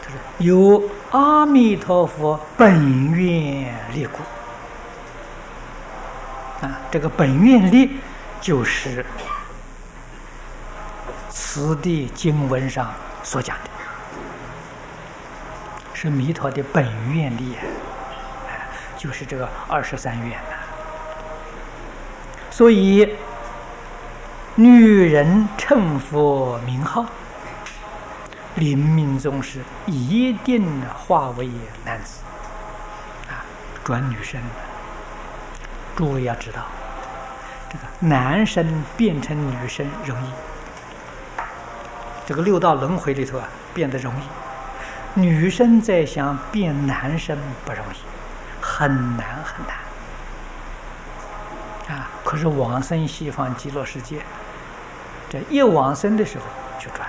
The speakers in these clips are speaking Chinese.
他说有阿弥陀佛本愿力故。这个本愿力就是此地经文上所讲的，是弥陀的本愿力，就是这个23愿。所以女人称佛名号，临命终时一定化为男子，转女身。诸位要知道，这个男生变成女生容易，这个六道轮回里头变得容易，女生再想变男生不容易，很难很难。可是往生西方极乐世界，这一往生的时候就转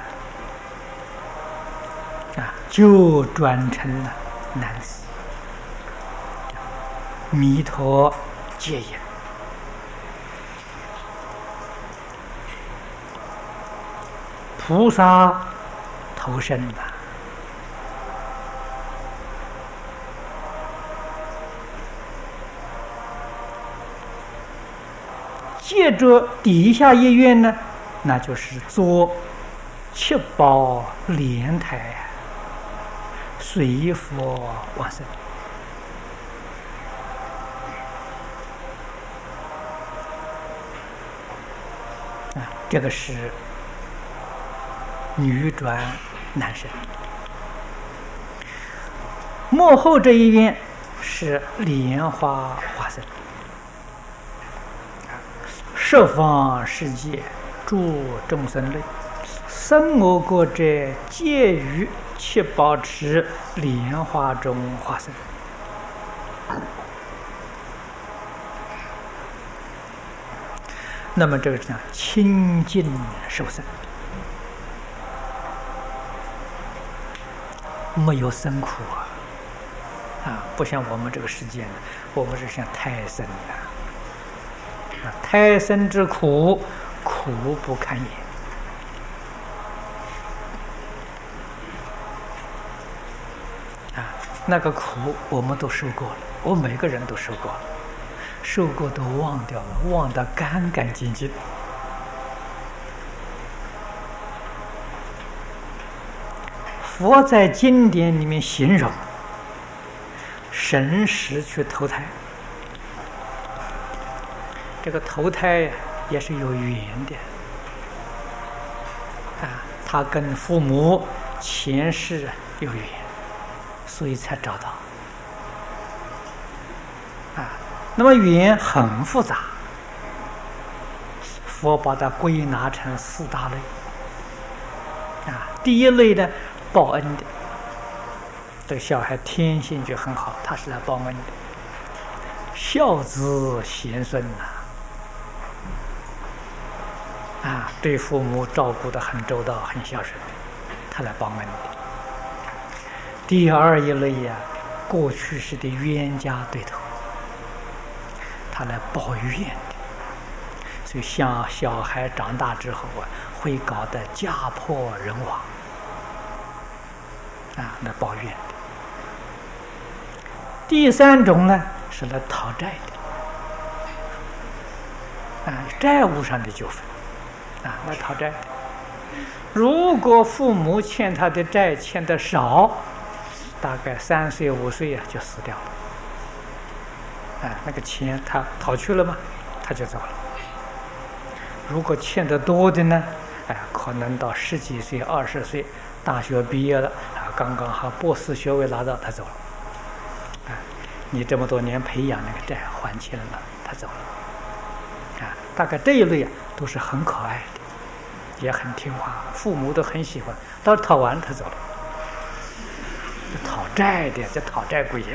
了，就转成了男子。弥陀戒言，菩萨投生了，接着底下一愿呢，那就是做七宝莲台，随佛往生。这个是女转男生。末后这一愿是莲花化身，十方世界诸众生类，生我国者，皆于七宝池莲花中化身。那么这个是清净受生，没有生苦不像我们这个世界呢，我们是像胎生的，胎生之苦，苦不堪言。那个苦我们都受过了，我每个人都受过了，受过都忘掉了，忘得干干净净。佛在经典里面形容神识去投胎，这个投胎也是有缘的他跟父母前世有缘，所以才找到那么缘很复杂，佛把它归纳成4大类第一类呢，报恩的，这个小孩天性就很好，他是来报恩的，孝子贤孙对父母照顾得很周到，很孝顺，他来报恩的。第二一类过去世的冤家对头，他来报怨的，所以像小孩长大之后会搞得家破人亡来报怨的。第三种呢，是来讨债的债务上的纠纷来讨债的。如果父母欠他的债欠得少，大概3岁5岁就死掉了那个钱他讨去了嘛，他就走了。如果欠得多的呢可能到10几岁20岁，大学毕业了刚刚好博士学位拿到，他走了你这么多年培养那个债还清了，他走了大概这一类都是很可爱的，也很听话，父母都很喜欢，到讨完他走了。讨债的，这讨债鬼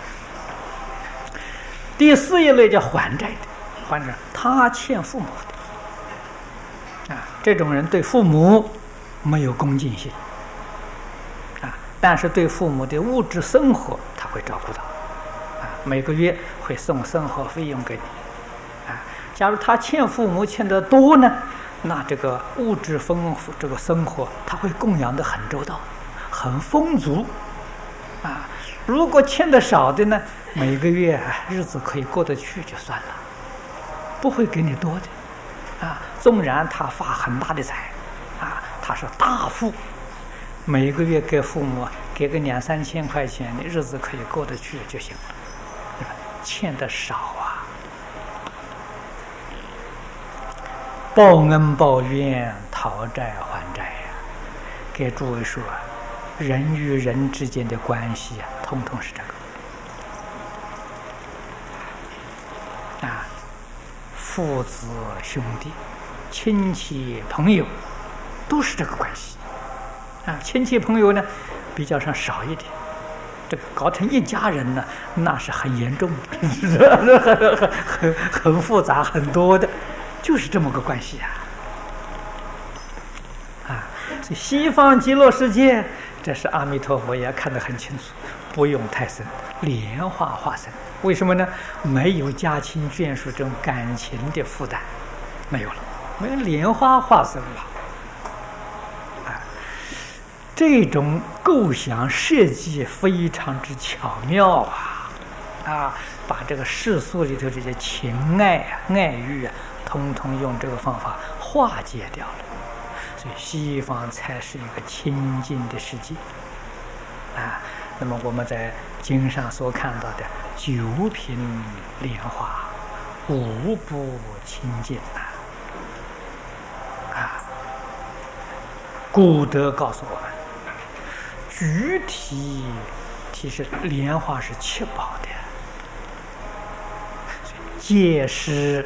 第四一类叫还债的，还债他欠父母的这种人对父母没有恭敬心但是对父母的物质生活他会照顾到每个月会送生活费用给你假如他欠父母欠得多呢，那这个物质丰富这个生活他会供养得很周到， 很丰足啊。如果欠的少的呢，每个月日子可以过得去就算了，不会给你多的啊。纵然他发很大的财啊，他是大富，每个月给父母给个2、3千块钱的日子可以过得去就行了，对吧？欠的少啊。报恩报怨，讨债还债呀。给诸位说，人与人之间的关系啊，统统是这个啊，父子兄弟、亲戚朋友，都是这个关系啊。亲戚朋友呢，比较上少一点，这个搞成一家人呢，那是很严重的，很复杂，很多的。就是这么个关系啊！这西方极乐世界，这是阿弥陀佛也看得很清楚，不用太深，莲花化身。为什么呢？没有家亲眷属这种感情的负担，没有了，没有莲花化身了。啊，这种构想设计非常之巧妙啊！把这个世俗里头这些情爱爱欲通通用这个方法化解掉了，所以西方才是一个清净的世界啊。那么我们在经上所看到的9品莲花，无不清净啊。古德告诉我们，具体其实莲花是七宝的，皆是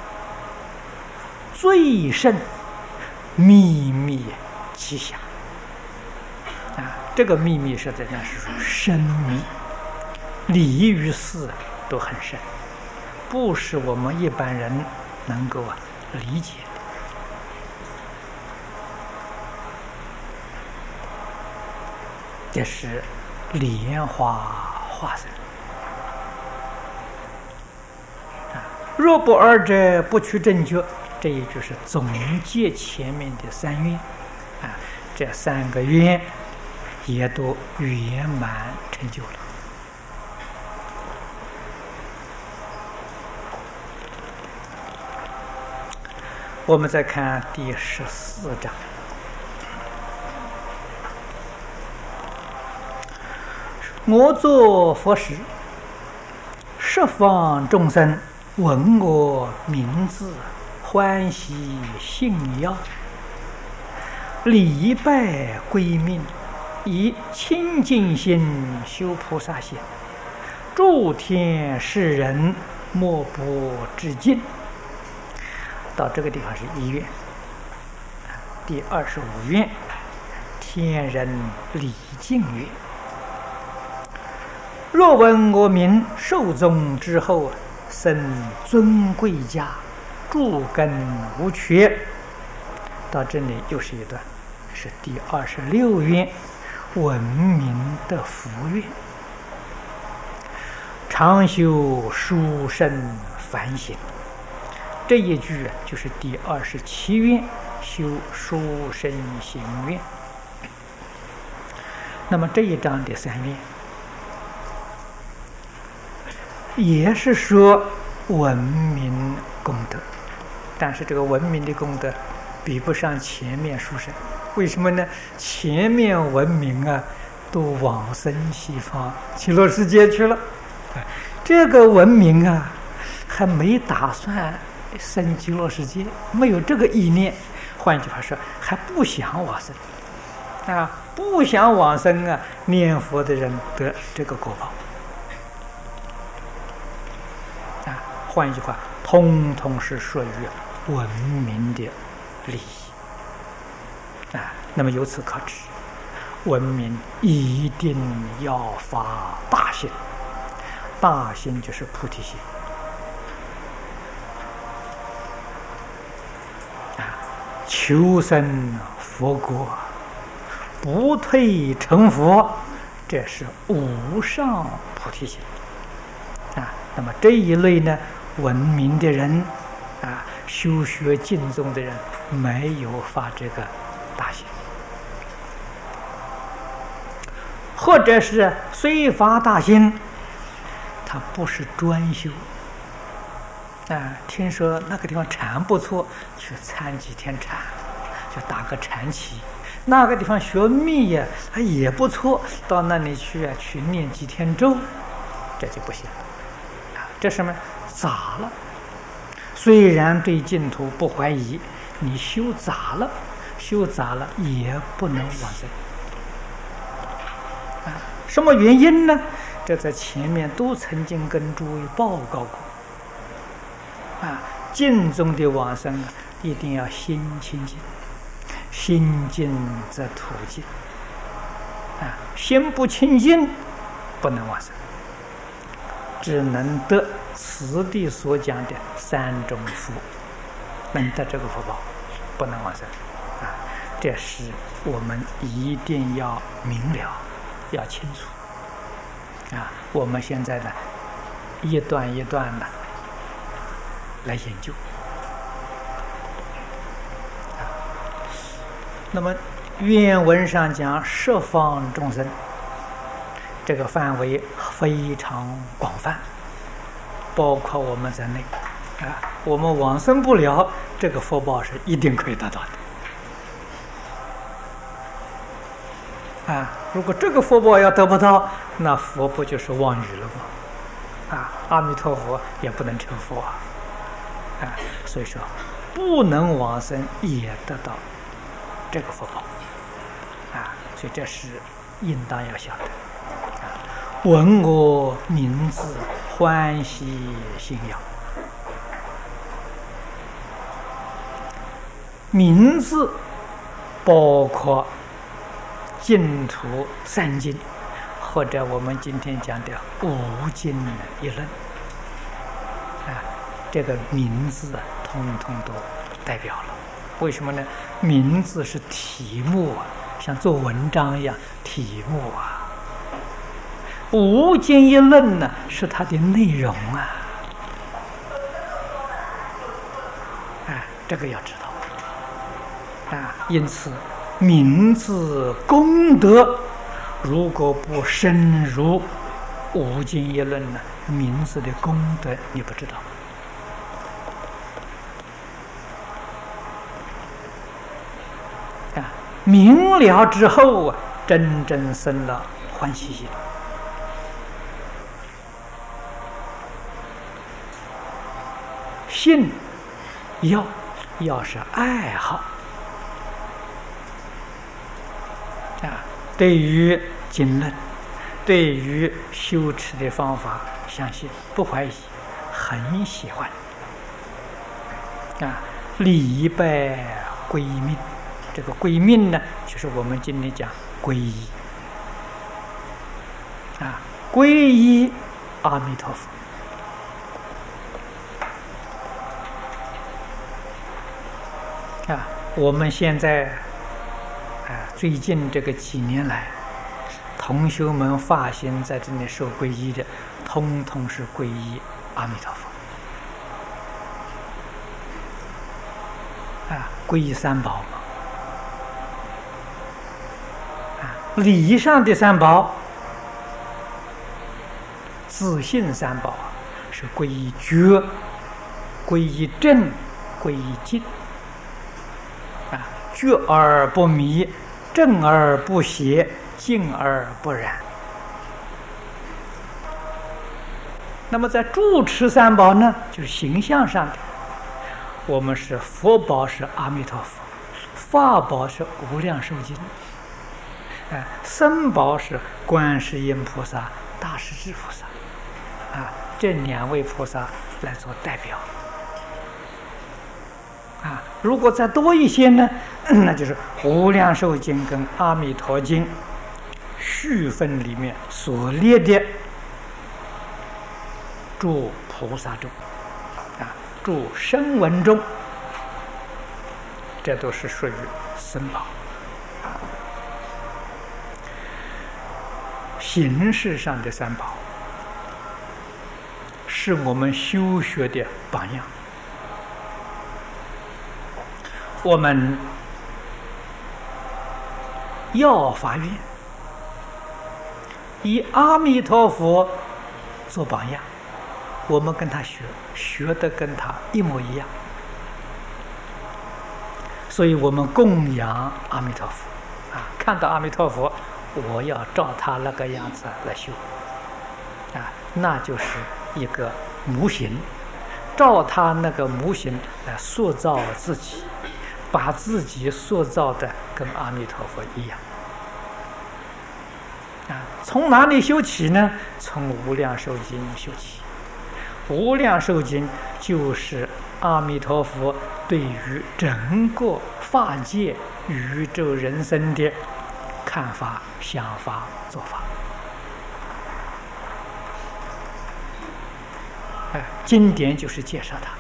最胜秘密吉祥啊！这个秘密是在那是说深密，理与事都很深，不是我们一般人能够理解的。这是莲花化身啊！若不二者，不取正觉。这一句是总结前面的3愿啊，这3个愿也都圆满成就了。我们再看第14章，我作佛时，十方众生闻我名字，欢喜信要，礼拜归命，以清净心修菩萨行，诸天世人莫不致敬。到这个地方是1愿，第25愿，天人礼敬愿。若闻我名，寿终之后，生尊贵家，诸根无缺。到这里又是一段，是第26愿，闻名的福愿。常修殊胜梵行，这一句就是第27愿，修殊胜行愿。那么这一章的3愿，也是说文明功德，但是这个文明的功德比不上前面殊胜。为什么呢？前面文明都往生西方极乐世界去了，这个文明还没打算生极乐世界，没有这个意念。换句话说，还不想往生不想往生念佛的人得这个果报换一句话，通通是属于文明的利益那么由此可知，文明一定要发大心，大心就是菩提心求生佛国，不退成佛，这是无上菩提心那么这一类呢，文明的人修学敬重的人没有发这个大心或者是虽发大心，他不是专修。听说那个地方禅不错，去参几天禅，就打个禅期。那个地方学密呀，也不错，到那里去去念几天咒，这就不行了。这什么杂了？虽然对净土不怀疑，你修杂了，也不能往生。什么原因呢？这在前面都曾经跟诸位报告过。净宗的往生一定要心清净，心净则土净。心不清净，不能往生，只能得此地所讲的3种福，能得这个福报，不能往生。这是我们一定要明了，要清楚。我们现在呢，一段一段的来研究。那么原文上讲十方众生，这个范围非常广泛，包括我们在内。我们往生不了，这个福报是一定可以得到的。如果这个福报要得不到，那佛不就是妄语了吗？阿弥陀佛也不能成佛所以说不能往生也得到这个福报所以这是应当要晓得。闻我名字，欢喜心痒。名字包括净土3经，或者我们今天讲的5经一论这个名字通通都代表了。为什么呢？名字是题目像做文章一样题目5经一论呢是它的内容这个要知道因此名字功德如果不深入5经一论呢，名字的功德你不知道明了之后真正生了欢喜心。信要是爱好对于经论，对于修持的方法相信不怀疑，很喜欢礼拜归命。这个归命呢，就是我们今天讲皈依皈依阿弥陀佛我们现在最近这个几年来，同学们发心在这里受皈依的，通通是皈依阿弥陀佛皈依三宝嘛理上的三宝，自信三宝是皈依觉、皈依正、皈依净觉而不迷，正而不邪，净而不染。那么在住持三宝呢，就是形象上的，我们是佛宝是阿弥陀佛，法宝是无量寿经僧宝是观世音菩萨、大势至菩萨这2位菩萨来做代表如果再多一些呢，那就是无量寿经跟阿弥陀经序分里面所列的诸菩萨中诸声闻中，这都是属于僧宝。形式上的三宝是我们修学的榜样。我们药法院以阿弥陀佛做榜样，我们跟他学，学的跟他一模一样。所以我们供养阿弥陀佛啊，看到阿弥陀佛，我要照他那个样子来修啊，那就是一个模型，照他那个模型来塑造自己，把自己塑造的跟阿弥陀佛一样啊。从哪里修起呢？从无量寿经修起。无量寿经就是阿弥陀佛对于整个法界宇宙人生的看法、想法、做法。经典就是介绍它。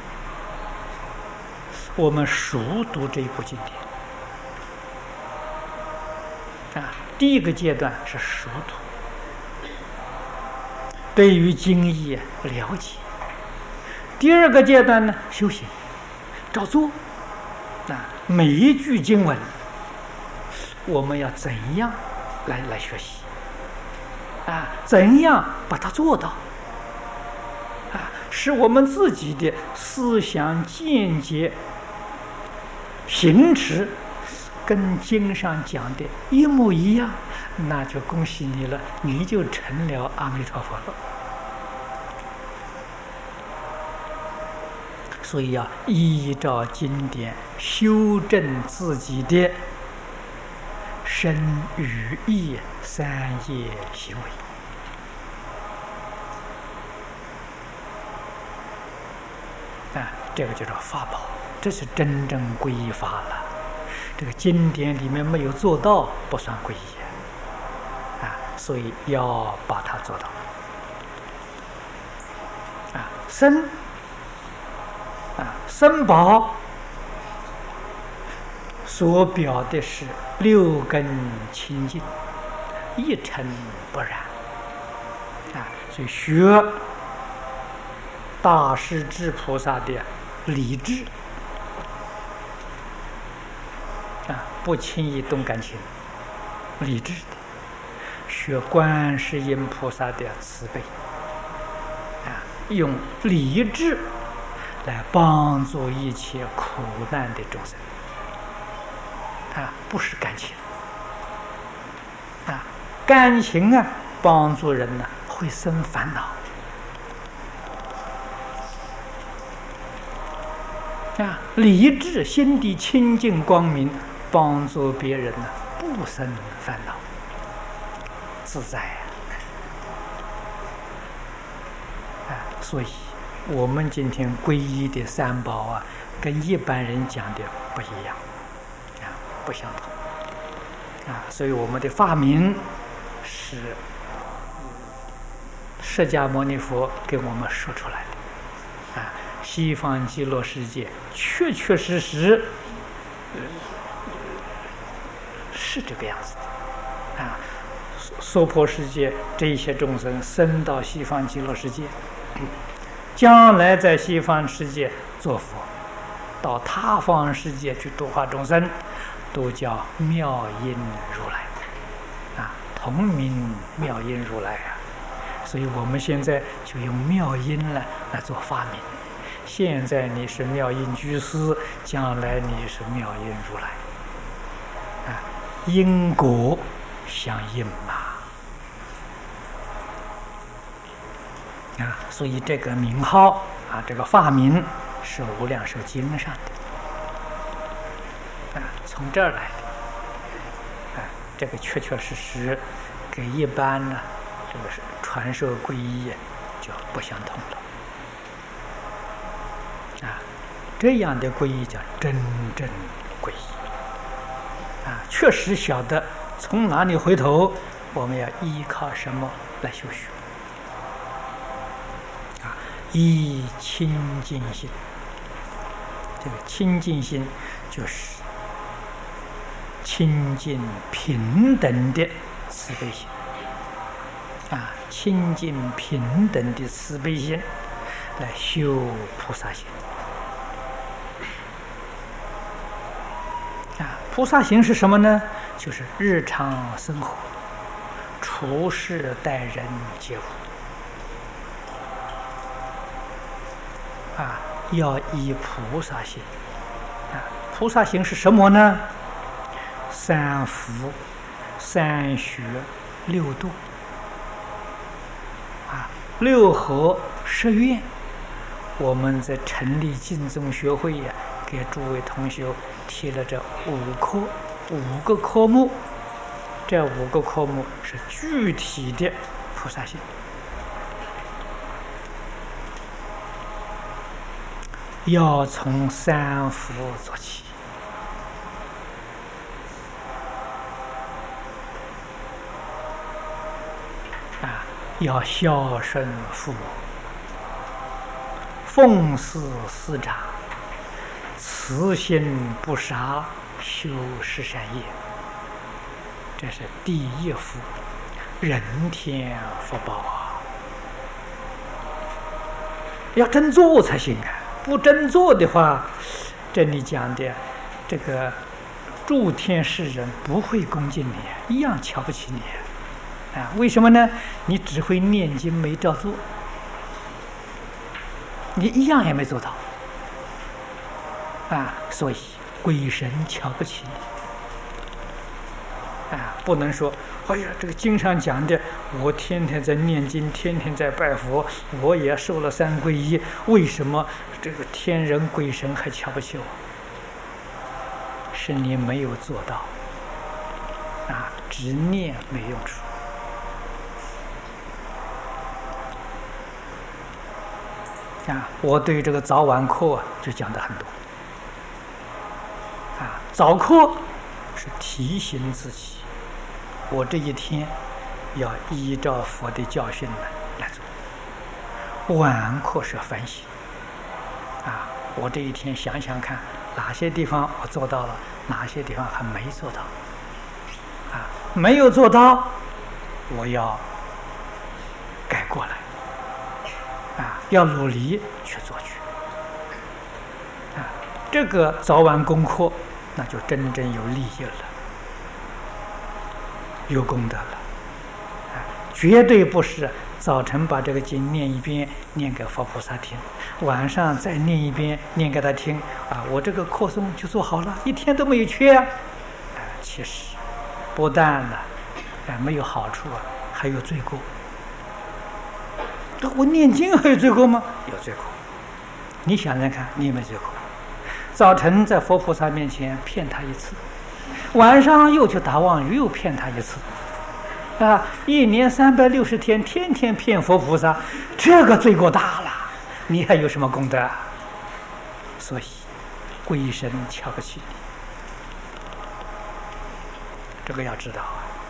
我们熟读这一部经典啊，第一个阶段是熟读，对于经义了解。第二个阶段呢，修行，照做啊，每一句经文，我们要怎样来学习啊？怎样把它做到啊？使我们自己的思想见解、行持跟经上讲的一模一样，那就恭喜你了，你就成了阿弥陀佛了。所以要依照经典修正自己的身语意三业行为啊，这个叫做法宝，这是真正皈依法了。这个经典里面没有做到，不算皈依啊，所以要把它做到啊，身。身宝所表的是六根清净，一尘不染啊，所以学大势至菩萨的理智啊，不轻易动感情，理智的学观世音菩萨的慈悲啊，用理智来帮助一切苦难的众生啊，不是感情啊，感情啊，帮助人呢会生烦恼啊，理智心地清净光明，帮助别人呢不生烦恼，自在啊，所以。我们今天皈依的三宝啊，跟一般人讲的不一样啊，不相同啊，所以我们的法名是释迦牟尼佛给我们说出来的啊，西方极乐世界确确实实是这个样子的啊，娑婆世界这一些众生生到西方极乐世界。将来在西方世界做佛，到他方世界去度化众生，都叫妙音如来啊，同名妙音如来啊。所以我们现在就用妙音来做发明。现在你是妙音居士，将来你是妙音如来啊，因果相应嘛。啊，所以这个名号啊，这个法名是《无量寿经》上的啊，从这儿来的啊，这个确确实实跟一般呢，这个是传授皈依就不相同了啊。这样的皈依叫真正皈依啊，确实晓得从哪里回头，我们要依靠什么来修学。以清净心，这个清净心就是清净平等的慈悲心啊，清净平等的慈悲心来修菩萨行啊。菩萨行是什么呢？就是日常生活处事待人接物要以菩萨心菩萨行是什么呢？三福、三学、六度六合十愿。我们在成立净宗学会给诸位同学提了这五个科目，这5个科目是具体的菩萨行，要从三福做起要孝顺父母，奉事师长，慈心不杀，修十善业。这是第一福，人天福报要真做才行不真做的话，这里讲的这个诸天世人不会恭敬你，一样瞧不起你为什么呢？你只会念经没照做，你一样也没做到所以鬼神瞧不起你不能说哎呀，这个经上讲的，我天天在念经，天天在拜佛，我也受了3皈依，为什么这个天人鬼神还瞧不起我？是你没有做到只念没用处我对这个早晚课就讲得很多早课是提醒自己，我这一天要依照佛的教训来做。晚课是反省我这一天想想看，哪些地方我做到了，哪些地方还没做到没有做到，我要改过来要努力去做去这个早晚功课，那就真正有利益了，有功德了绝对不是早晨把这个经念一遍，念给佛菩萨听，晚上再念一遍，念给他听我这个课诵就做好了，一天都没有缺其实不但没有好处还有罪过。我念经还有罪过吗？有罪过。你想想看，你有没有罪过？早晨在佛菩萨面前骗他一次，晚上又去打妄语，又骗他一次1年360天，天天骗佛菩萨，这个罪过大了，你还有什么功德所以鬼神瞧不起你，这个要知道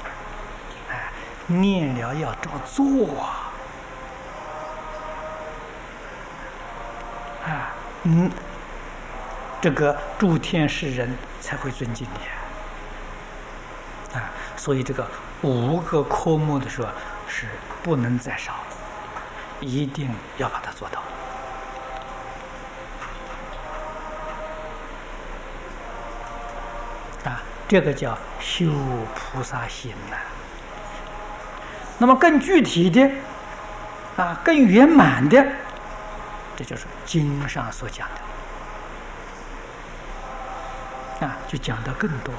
念了要照做这个诸天世人才会尊敬你所以这个5个科目的时候是不能再少，一定要把它做到这个叫修菩萨心那么更具体的更圆满的，这就是经上所讲的就讲得更多了，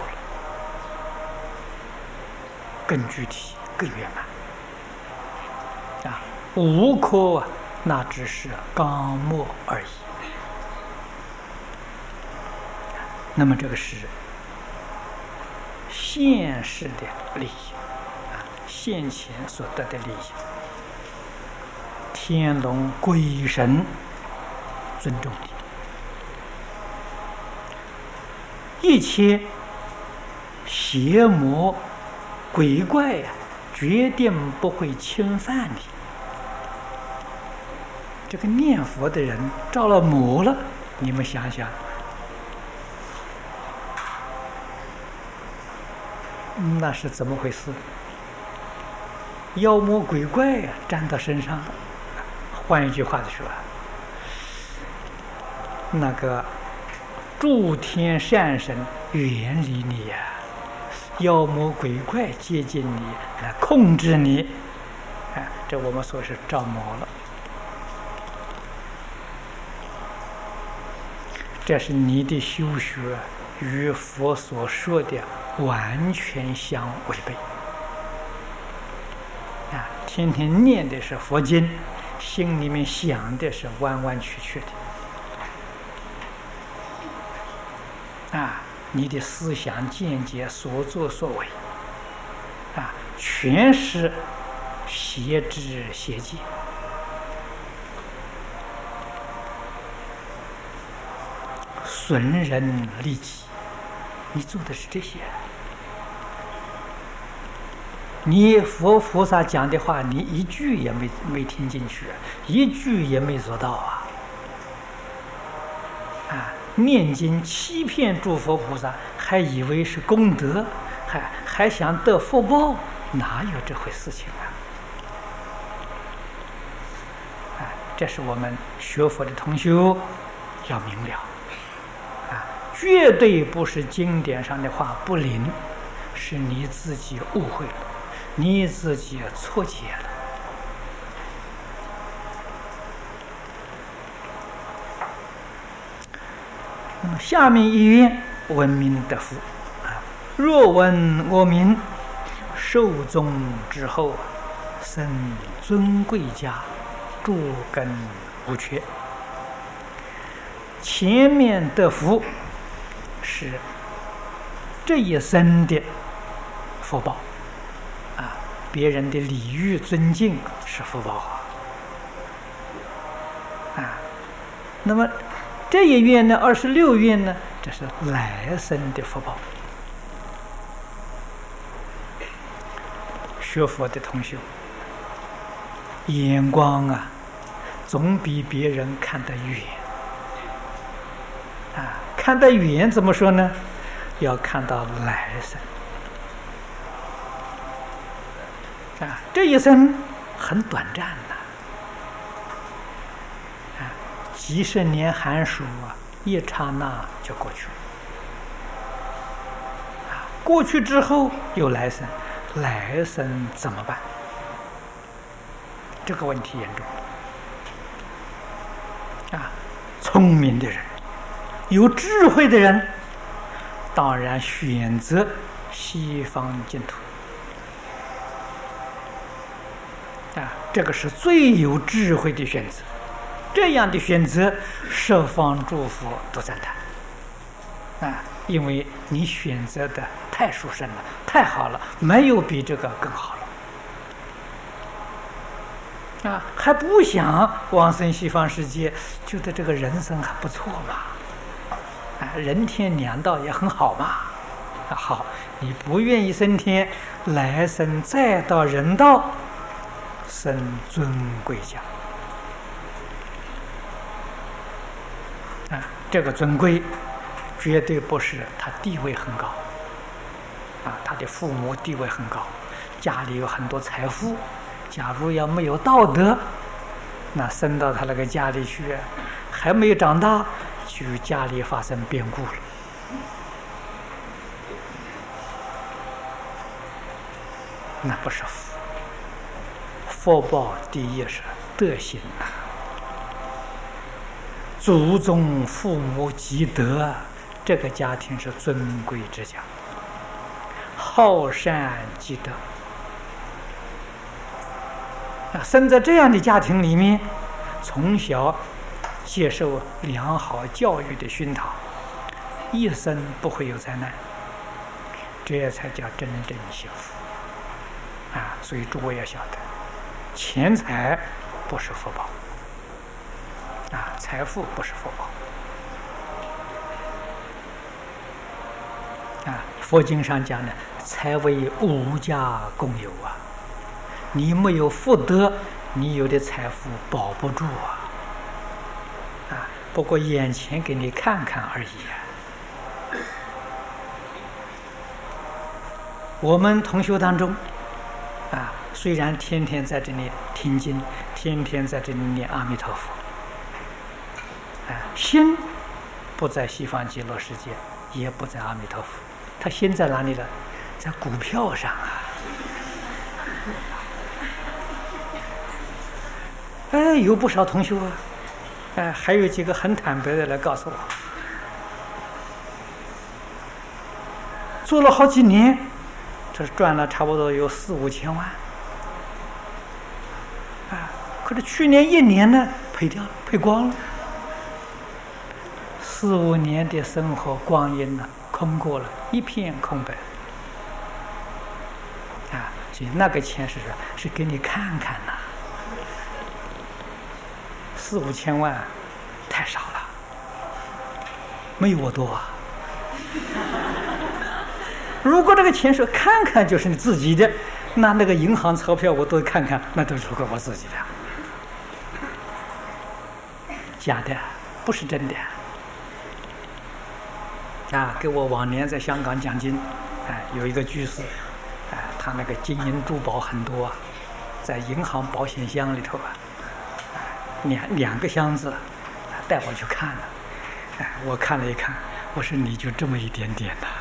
更具体更圆满5科那只是纲目而已。那么这个是现世的利益现前所得的利益，天龙鬼神尊重你，一切邪魔鬼怪决定不会侵犯你。这个念佛的人着了魔了，你们想想那是怎么回事？妖魔鬼怪沾到身上了。换一句话说，那个诸天善神远离你妖魔鬼怪接近你，来控制你，这我们说是着魔了。这是你的修学与佛所说的完全相违背。天天念的是佛经，心里面想的是弯弯曲曲的，你的思想见解、所作所为，全是邪知邪见，损人利己。你做的是这些。你佛菩萨讲的话，你一句也没听进去，一句也没做到念经欺骗诸佛菩萨，还以为是功德，还想得福报，哪有这回事情这是我们学佛的同修要明了绝对不是经典上的话不灵，是你自己误会了，你自己错解了。那么下面一愿，闻名得福若闻我名，寿终之后生尊贵家，诸根无缺。前面得福是这一生的福报别人的礼遇尊敬是福报那么这一愿呢，26愿呢，这是来生的福报。学佛的同学眼光总比别人看得远看得远怎么说呢？要看到来生这一生很短暂几十年寒暑一刹那就过去了过去之后有来生，来生怎么办？这个问题严重聪明的人，有智慧的人，当然选择西方净土这个是最有智慧的选择。这样的选择，十方诸佛都赞叹因为你选择的太殊胜了，太好了，没有比这个更好了还不想往生西方世界，觉得这个人生还不错嘛人天两道也很好嘛好，你不愿意升天，来生再到人道生尊贵家这个尊贵绝对不是他地位很高他的父母地位很高，家里有很多财富，假如要没有道德，那生到他那个家里去，还没有长大就家里发生变故了那不是福。福报第一是德行祖宗父母积德，这个家庭是尊贵之家，好善积德生在这样的家庭里面，从小接受良好教育的熏陶，一生不会有灾难，这才叫真正幸福所以诸位要晓得，钱财不是福报财富不是福报佛经上讲呢，财为无家共有你没有福德，你有的财富保不住不过眼前给你看看而已我们同学当中虽然天天在这里听经，天天在这里念阿弥陀佛心不在西方极乐世界，也不在阿弥陀佛，他心在哪里了？ 在股票上啊。哎，有不少同学啊，哎，还有几个很坦白的来告诉我，做了好几年，这赚了差不多有4、5千万，啊，可是去年1年呢，赔掉了，赔光了，4、5年的生活光阴呢，空过了，一片空白，啊，所以那个钱是什么？是给你看看呐。4、5千万太少了，没有我多啊。如果这个钱是看看就是你自己的，那个银行钞票我都看看，那都是我自己的，假的，不是真的。啊，给我往年在香港讲经，哎，有一个居士，哎，他那个金银珠宝很多啊，在银行保险箱里头啊。两个箱子，带我去看了，哎，我看了一看，我说你就这么一点点呐，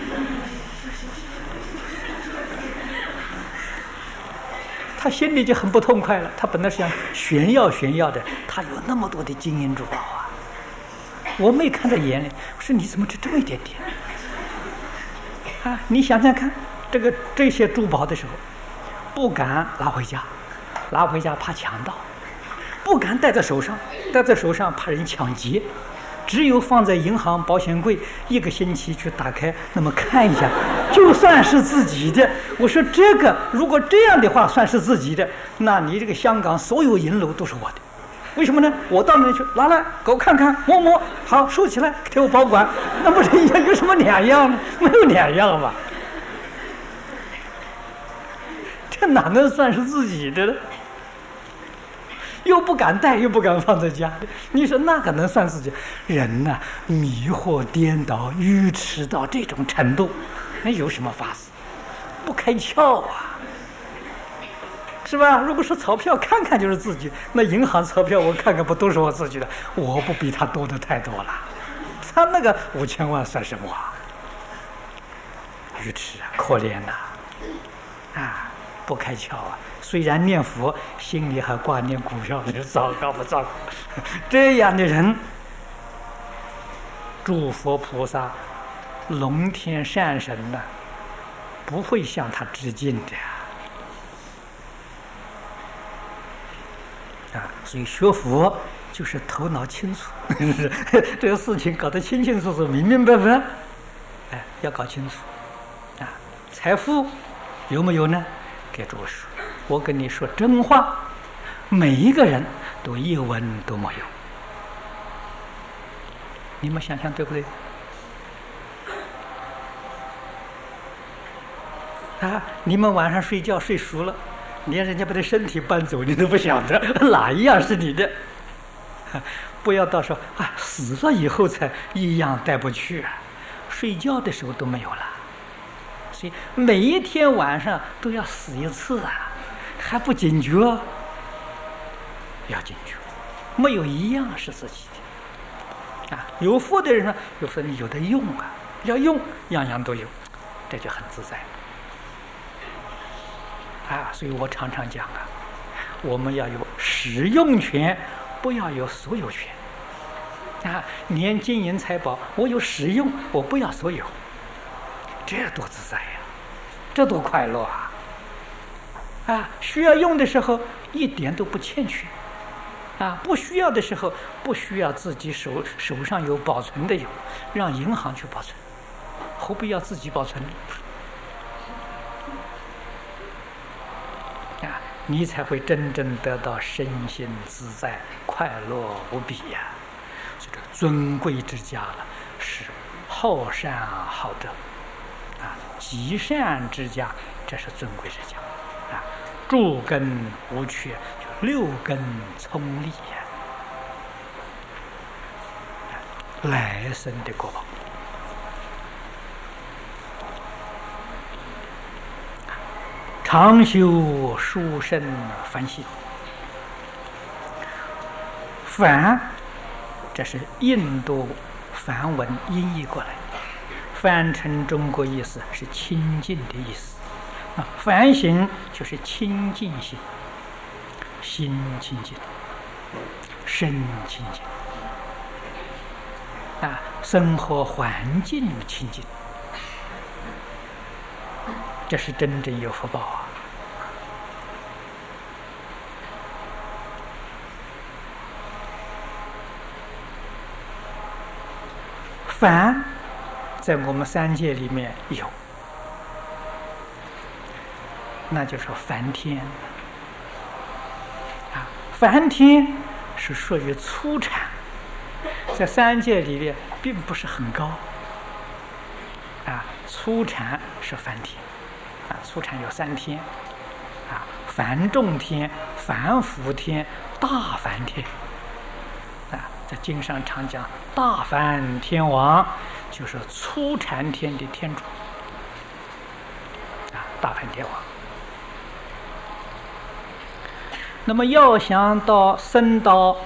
他心里就很不痛快了。他本来是想炫耀的，他有那么多的金银珠宝啊，我没看在眼里。我说你怎么就这么一点点？啊，你想想看，这些珠宝的时候，不敢拿回家怕强盗。不敢戴在手上怕人抢劫，只有放在银行保险柜，1个星期去打开，那么看一下，就算是自己的。我说这个如果这样的话算是自己的，那你这个香港所有银楼都是我的。为什么呢？我到那里去拿来给我看看，摸，好收起来给我保管，那不是有什么两样吗？没有两样吧？这哪能算是自己的呢？又不敢带，又不敢放在家里，你说那个能算自己？人呐，迷惑颠倒愚痴到这种程度，那有什么法子？不开窍啊，是吧？如果说钞票看看就是自己，那银行钞票我看看不都是我自己的？我不比他多的太多了，他那个5千万算什么啊？愚痴啊，可怜呐，啊，不开窍啊！虽然念佛，心里还挂念股票，你说糟糕不糟糕？这样的人，诸佛菩萨、龙天善神呢，不会向他致敬的啊！所以学佛就是头脑清楚，这个事情搞得清清楚楚、明明白白，哎，要搞清楚啊！财富有没有呢？给诸位说。我跟你说真话，每一个人都一文都没有，你们想想对不对？啊，你们晚上睡觉睡熟了，连人家把他身体搬走你都不晓得，哪一样是你的？不要到时候啊死了以后才一样带不去，睡觉的时候都没有了。所以每一天晚上都要死一次啊！还不警觉，要警觉，没有一样是自己的啊！有福的人呢，有福你有的用啊，要用，样样都有，这就很自在啊！所以我常常讲啊，我们要有使用权，不要有所有权啊！连金银财宝，我有使用，我不要所有，这多自在呀，这多快乐啊！啊，需要用的时候一点都不欠缺，啊，不需要的时候不需要自己手上有保存的有，让银行去保存，何必要自己保存呢？啊，你才会真正得到身心自在、快乐无比呀！这个尊贵之家了，是好善好德，啊，极善之家，这是尊贵之家。诸根无缺，就6根聪利呀，来生的果报。常修殊胜梵行，梵这是印度梵文音译过来， 翻成中国意思是清净的意思。反省就是清净心，心清净，身清净，生活环境清净，这是真正有福报啊！梵在我们三界里面有，那就是梵天梵天是属于粗产，在三界里面并不是很高粗产是梵天粗产有3天梵众天、梵辅天、大梵天在经上常讲大梵天王就是粗产天的天主大梵天王。那么要想升到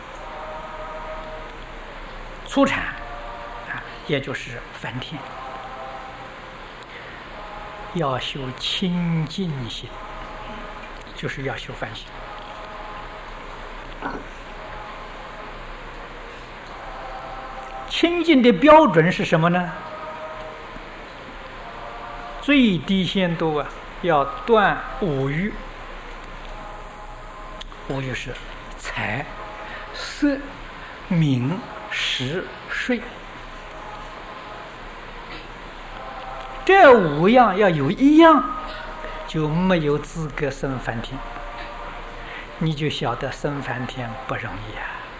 粗产也就是梵天，要修清净心，就是要修梵行。清净的标准是什么呢？最低限度要断5欲。5欲是财、色、名、食、睡，这5样要有1样就没有资格升梵天，你就晓得升梵天不容易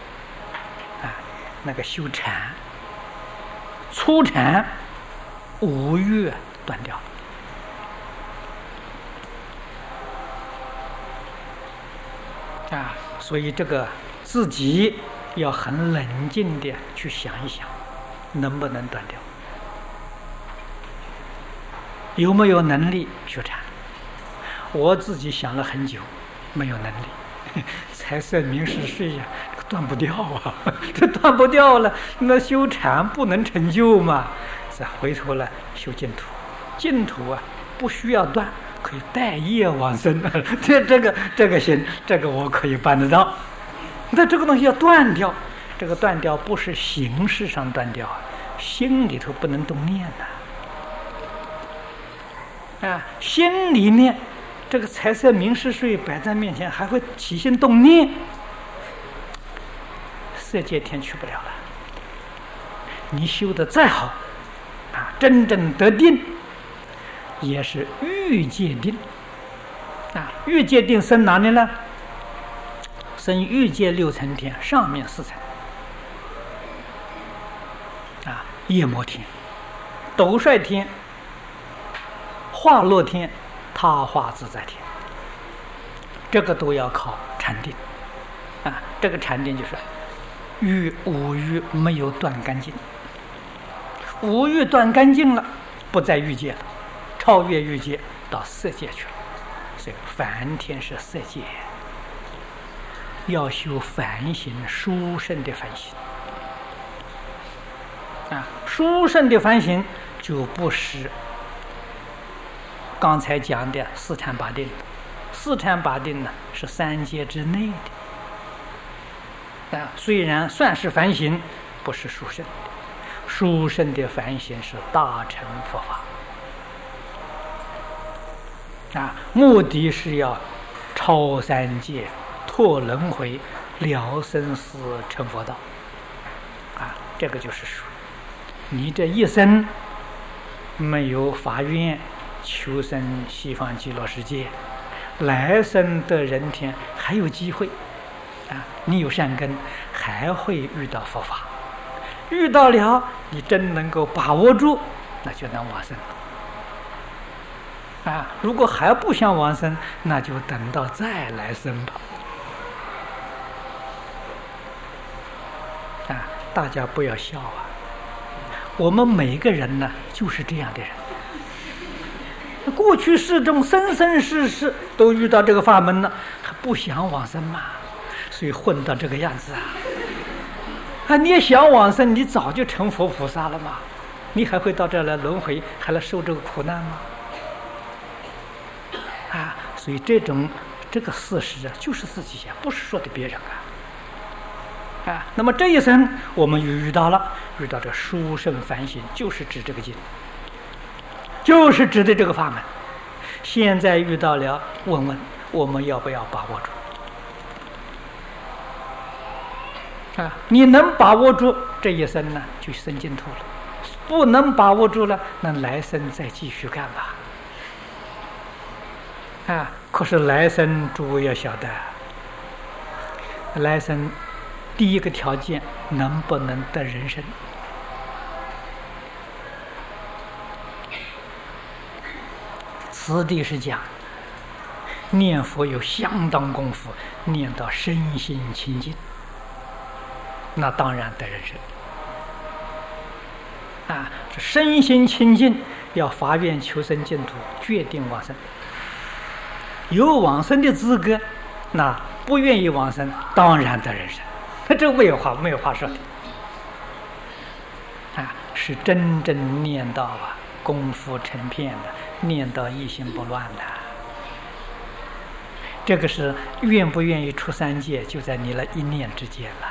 那个修禅粗禅5欲断掉了所以这个自己要很冷静的去想一想，能不能断掉，有没有能力学禅？我自己想了很久，没有能力。财色名食睡断不掉这断不掉了，那修禅不能成就嘛。再回头来修净土，净土不需要断，可以带业往生。这个行，这个我可以办得到。那这个东西要断掉，这个断掉不是形式上断掉心里头不能动念心里面这个财色名食睡摆在面前，还会起心动念，色界天去不了了。你修得再好真正得定也是欲界定欲界定生哪里呢？生欲界6层天上面4层夜摩天、斗率天、化乐天、他化自在天，这个都要靠禅定这个禅定就是5欲没有断干净，5欲断干净了，不在欲界了，超越欲界到色界去了。所以梵天是色界，要修梵行，殊胜的梵行殊胜的梵行就不是刚才讲的四禅八定。四禅八定呢是3界之内的虽然算是梵行，不是殊胜的。殊胜的梵行是大乘佛法目的是要超3界、脱轮回、了生死、成佛道这个就是说你这一生没有发愿求生西方极乐世界，来生得人天还有机会你有善根还会遇到佛法，遇到了你真能够把握住，那就能往生如果还不想往生，那就等到再来生吧大家不要笑我们每个人呢就是这样的人，过去世中生生世世都遇到这个法门了，还不想往生嘛，所以混到这个样子你也想往生，你早就成佛菩萨了嘛你还会到这儿来轮回，还来受这个苦难吗？啊，所以这个事实啊，就是自己呀，不是说的别人啊。啊，那么这一生我们遇到这殊胜凡行，就是指这个经，就是指的这个法门。现在遇到了，问问我们要不要把握住？啊，你能把握住这一生呢，就生净土了；不能把握住了，那来生再继续干吧。啊，可是来生诸位要晓得，来生第一个条件能不能得人身？此地是讲念佛有相当功夫，念到身心清净，那当然得人身。啊，这身心清净要发愿求生净土，决定往生。有往生的资格，那不愿意往生，当然得人身。那这没有话说的。啊，是真正念到啊，功夫成片的，念到一心不乱的。这个是愿不愿意出三界，就在你那一念之间了。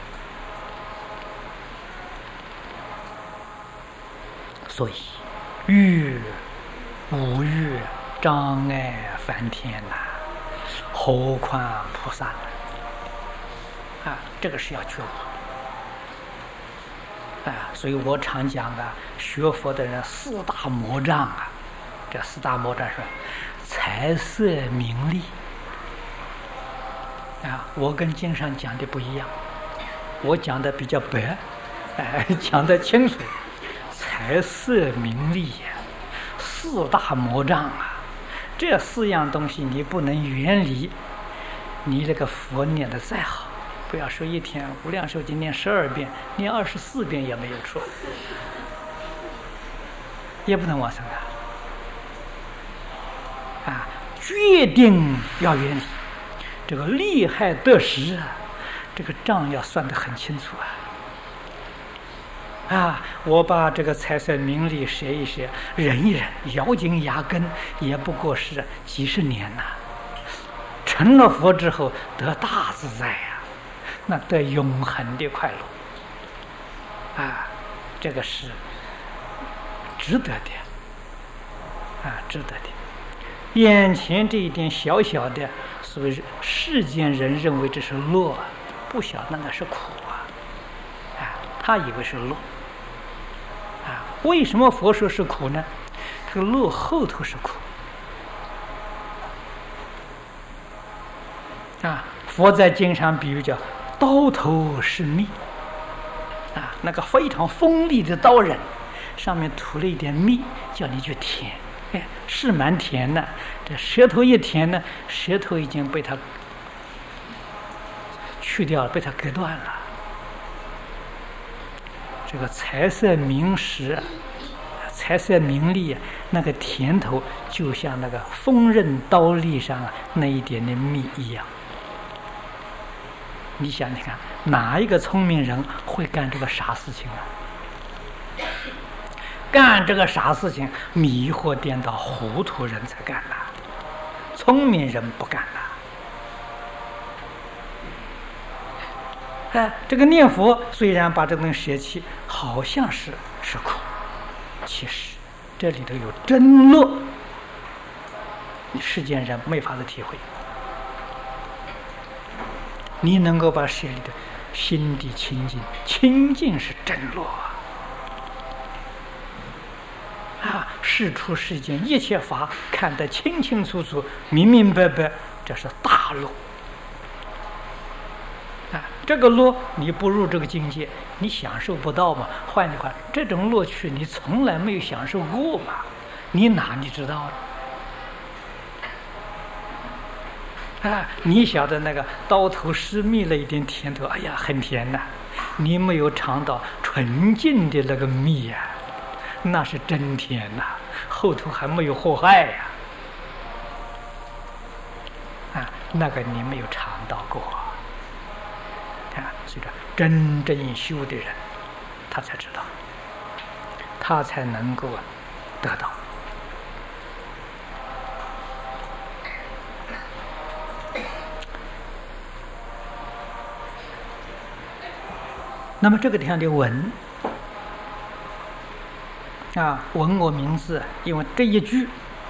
所以，五欲障碍翻天呐，何况菩萨呢？啊，这个是要觉悟。啊，所以我常讲啊，学佛的人四大魔障啊，这四大魔障是财色名利。啊，我跟经上讲的不一样，我讲的比较白，讲得清楚。财色名利呀，四大魔障啊，这四样东西你不能远离，你这个佛念的再好，不要说一天无量寿经念12遍，念24遍也没有错，也不能往生啊！决定要远离这个利害得失啊，这个账要算得很清楚啊！我把这个财色名利舍一舍，忍一忍，咬紧牙根，也不过是几十年呐。成了佛之后得大自在呀，那得永恒的快乐啊！这个是值得的啊，值得的。眼前这一点小小的，所以世间人认为这是乐，不晓得那是苦啊！他以为是乐。为什么佛说是苦呢？这个乐后头是苦啊！佛在经上比喻叫刀头是蜜啊，那个非常锋利的刀刃，上面涂了一点蜜，叫你去舔，是蛮甜的。这舌头一舔呢，舌头已经被它去掉了，被它割断了。这个财色名食，财色名利，那个甜头就像那个锋刃刀利上那一点的蜜一样。你想想看，哪一个聪明人会干这个傻事情啊？干这个傻事情，迷惑颠倒、糊涂人才干呐，聪明人不干呐。这个念佛虽然把这个东西舍弃，好像是苦，其实这里头有真乐，世间人没法子体会。你能够把舍离的心地清净，清净是真乐啊！事出世间一切法看得清清楚楚、明明白白，这是大乐。这个乐你不入这个境界，你享受不到嘛。换句话，这种乐趣你从来没有享受过嘛，你知道呢？你晓得那个刀头施蜜了一点甜头，哎呀，很甜呐。你没有尝到纯净的那个蜜呀，那是真甜呐，后头还没有祸害呀。那个你没有尝到过。所以说，真正修的人，他才知道， 他才能够得到。那么这个地方的闻闻我名字，因为这一句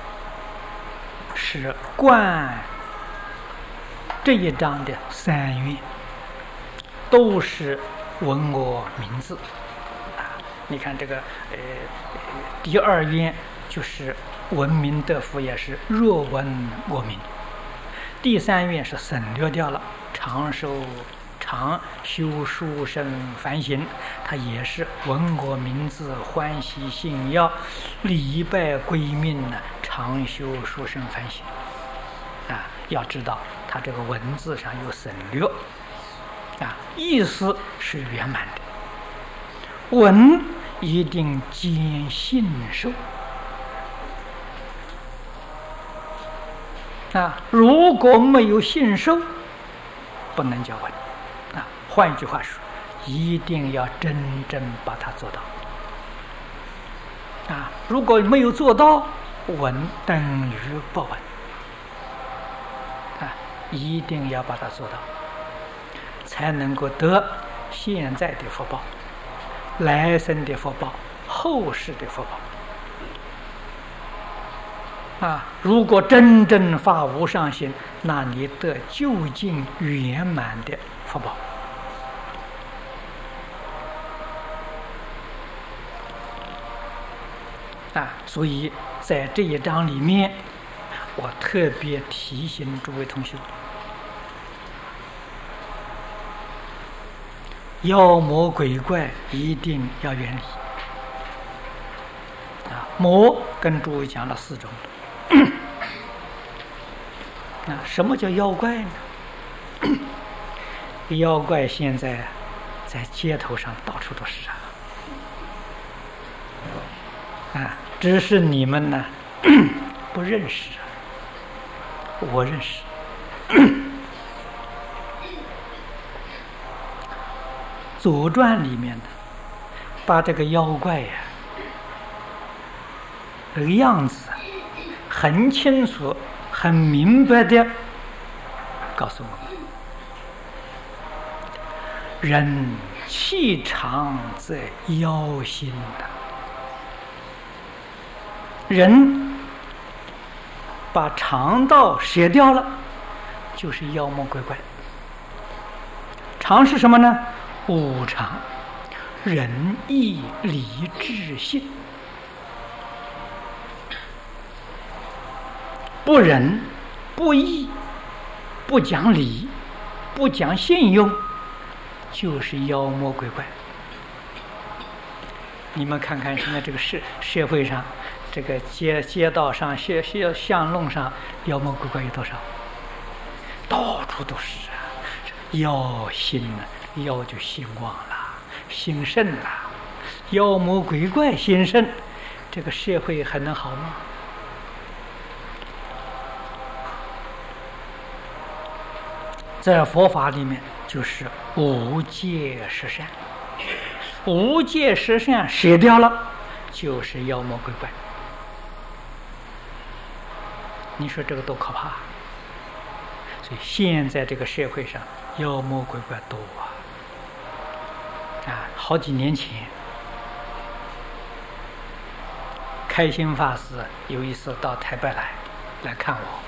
是贯这一章的3愿，都是闻我名字你看这个第2愿就是闻名得福，也是若闻我名。第3愿是省略掉了，长修殊胜梵行，它也是闻我名字，欢喜信要，礼拜归命常修殊胜梵行要知道它这个文字上有省略意思是圆满的。闻一定兼信受如果没有信受，不能叫闻换一句话说，一定要真正把它做到如果没有做到，闻等于不闻一定要把它做到，才能够得现在的福报、来生的福报、后世的福报如果真正发无上心，那你得究竟圆满的福报所以在这一章里面，我特别提醒诸位同学，妖魔鬼怪一定要远离魔跟诸位讲了4种什么叫妖怪呢？妖怪现在在街头上到处都是只是你们呢不认识我认识左传里面呢把这个妖怪这个样子很清楚很明白的告诉我们，人气长在妖心人把肠道舍掉了，就是妖魔鬼怪。常是什么呢？五常：仁义礼智信。不仁、不义、不讲理、不讲信用，就是妖魔鬼怪。你们看看现在这个社会上，这个街道上、巷弄上，妖魔鬼怪有多少？到处都是妖心妖就兴旺了，兴盛了。妖魔鬼怪兴盛，这个社会还能好吗？在佛法里面，就是无戒十善。无戒十善舍掉了，就是妖魔鬼怪。你说这个多可怕！所以现在这个社会上妖魔鬼怪多好几年前，开心法师有一次到台北来看我。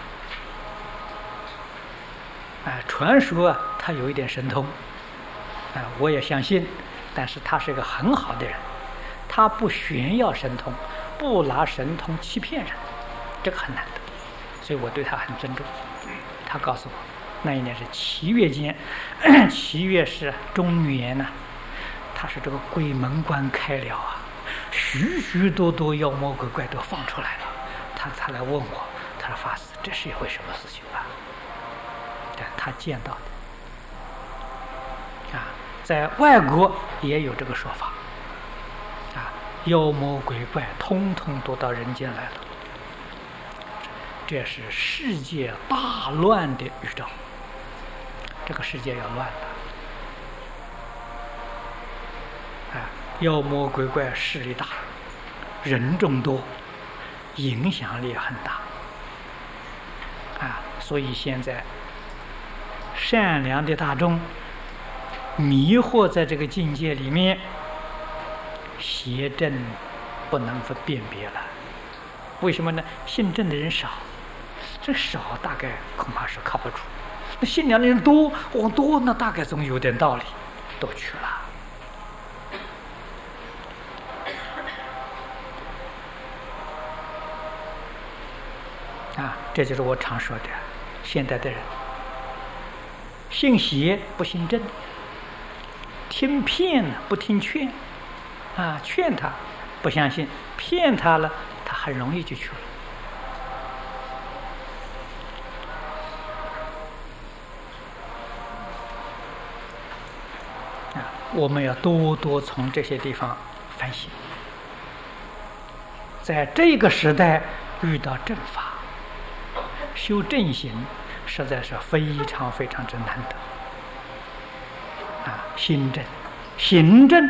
传说他有一点神通，我也相信，但是他是一个很好的人，他不炫耀神通，不拿神通欺骗人，这个很难得，所以我对他很尊重。他告诉我，那一年是7月间，7月是中元他是这个鬼门关开了许许多多妖魔鬼怪都放出来了。他来问我，他说法师，这是一回什么事情他见到的在外国也有这个说法妖魔鬼怪通通都到人间来了，这是世界大乱的预兆，这个世界要乱了妖魔鬼怪势力大人众多，影响力很大所以现在善良的大众迷惑在这个境界里面，邪正不能辨别了。为什么呢？信正的人少，这少大概恐怕是靠不住。那信良的人多，多那大概总有点道理，都去了。这就是我常说的，现在的人信邪不信正，听骗不听劝，劝他不相信，骗他了，他很容易就去了。我们要多多从这些地方反省。在这个时代遇到正法，修正行，实在是非常非常之难得。心正、行正，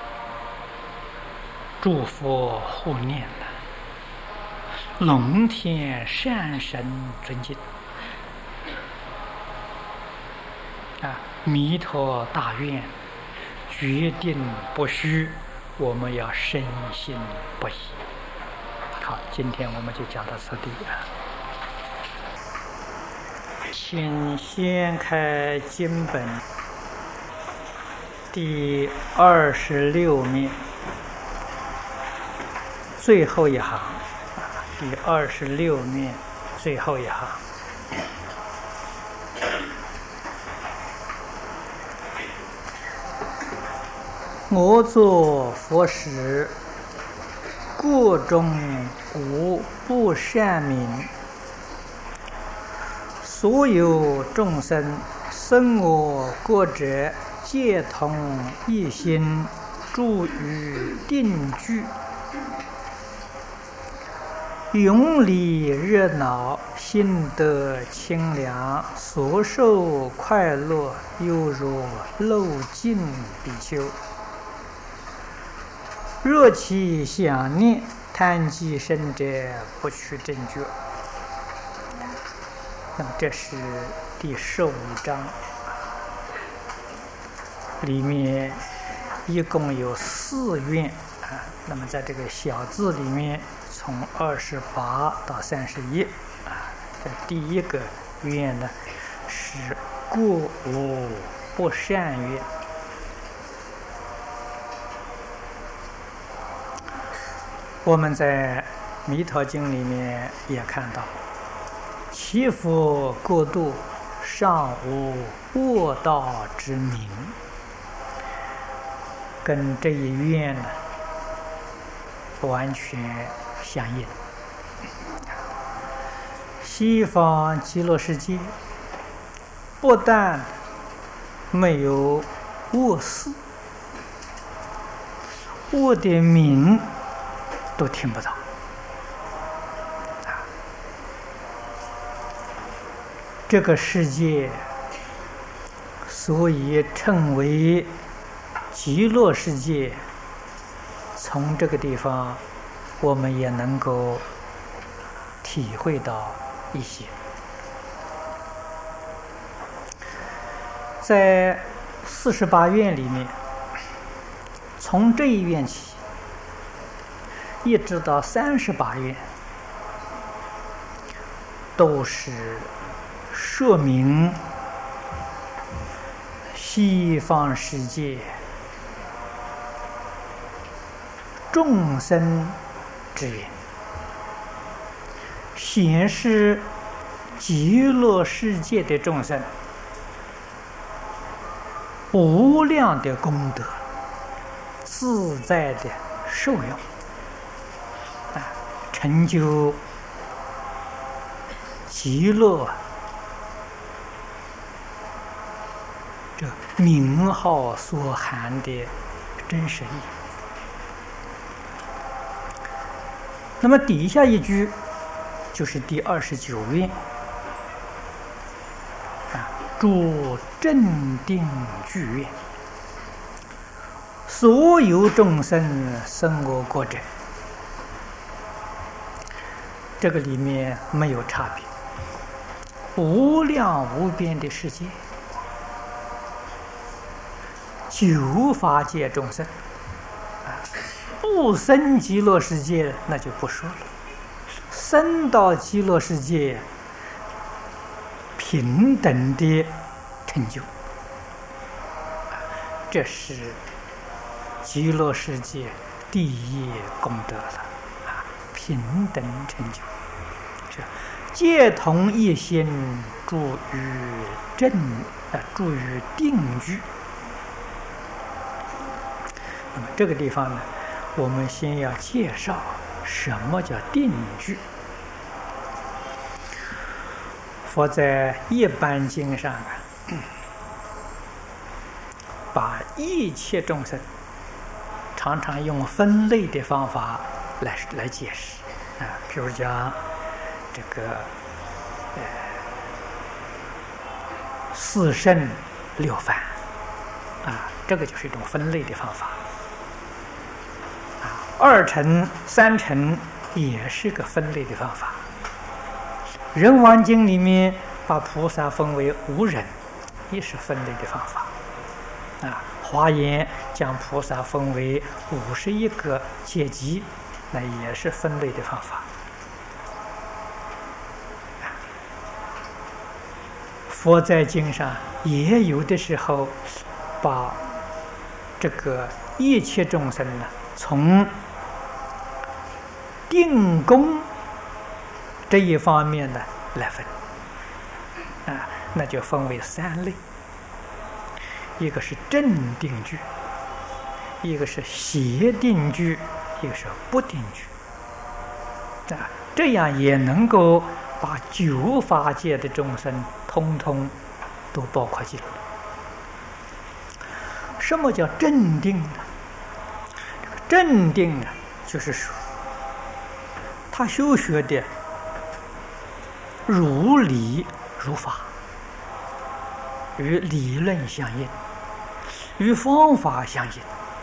诸佛护念了，龙天善神尊敬。弥陀大愿决定不虚，我们要深信不疑。好，今天我们就讲到此地。请掀开经本第26面最后一行，第26面最后一行。我作佛时，过中无不善名，所有众生生我国者，皆同一心，住于定居，永离热闹，心得清凉，所受快乐，犹如漏尽比丘。若其想念，贪即生者，不取正觉。那么这是第15章，里面一共有4愿那么在这个小字里面，从28到31这第一个愿呢是过无不善愿。我们在《弥陀经》里面也看到，其佛过度，尚无恶道之名，跟这一愿呢完全相应。西方极乐世界不但没有恶事，恶的名都听不到。这个世界所以称为极乐世界，从这个地方我们也能够体会到一些。在48愿里面，从这一愿起一直到38愿，都是说明西方世界众生之愿，显示极乐世界的众生无量的功德，自在的受用，成就极乐这名号所含的真实意。那么底下一句就是第29愿，诸正定具愿，所有众生生我国者， 这个里面没有差别，无量无边的世界，九法界众生，不生极乐世界那就不说了，生到极乐世界，平等的成就，这是极乐世界第一功德了啊！平等成就，是皆同一心，住于定居。那么这个地方呢，我们先要介绍什么叫定居。佛在一般经上把一切众生常常用分类的方法来解释啊，譬如讲这个四圣六凡啊，这个就是一种分类的方法啊。二乘三乘也是个分类的方法。人王经里面把菩萨分为五忍，也是分类的方法啊。华严将菩萨分为51个阶级，那也是分类的方法。佛在经上也有的时候把这个一切众生呢，从定功这一方面呢来分啊，那就分为三类。一个是正定居，一个是邪定居，一个是不定居啊，这样也能够把九法界的众生通通都包括进来。什么叫正定呢？正定呢，就是说他修学的如理如法，与理论相应，与方法相应，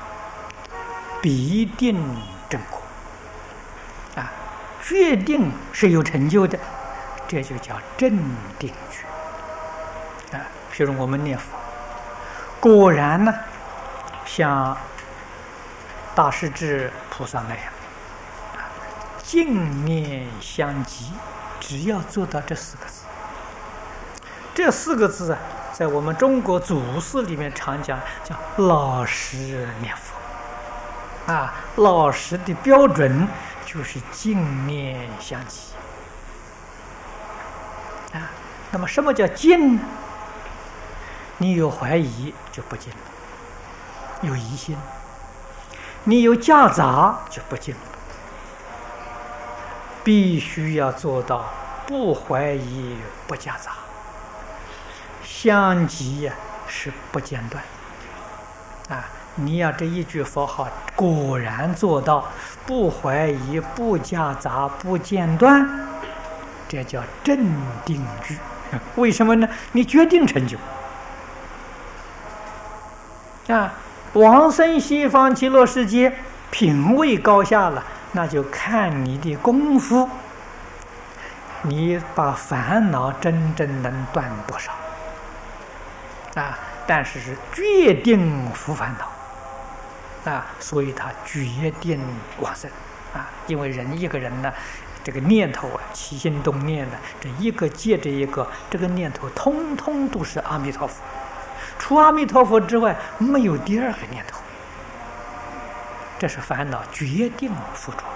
必定正果啊，决定是有成就的，这就叫正定居啊。譬如我们念佛，果然呢，像大势至菩萨那样，净念相继，只要做到这四个字。这四个字啊，在我们中国祖师里面常讲，叫老实念佛啊。老实的标准就是净念相继啊。那么什么叫净呢？你有怀疑就不净了，有疑心；你有夹杂就不净了。必须要做到不怀疑、不夹杂，相继呀是不间断啊！你要这一句佛号果然做到不怀疑、不夹杂、不间断，这叫正定居。为什么呢？你决定成就啊！往生西方极乐世界，品位高下了，那就看你的功夫，你把烦恼真正能断多少啊？但是是决定伏烦恼啊，所以他决定往生啊。因为一个人呢，这个念头啊，起心动念的，这一个接着一个，这个念头通通都是阿弥陀佛，除阿弥陀佛之外没有第二个念头。这是烦恼决定附着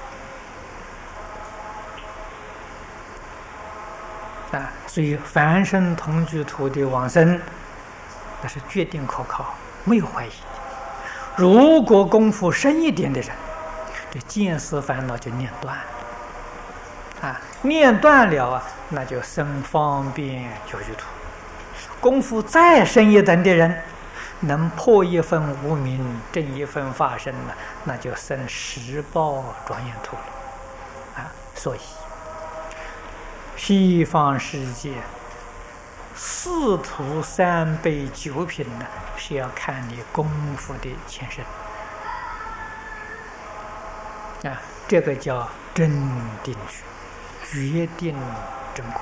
啊，所以凡圣同居土的往生，那是决定可靠，没有怀疑。如果功夫深一点的人，这见思烦恼就念断啊，念断了啊，那就生方便有余土。功夫再深一等的人，能破一分无明，正一分法身了，那就生十报庄严土了啊！所以西方世界四土三辈九品呢，是要看你功夫的前身啊，这个叫真定居决定正果。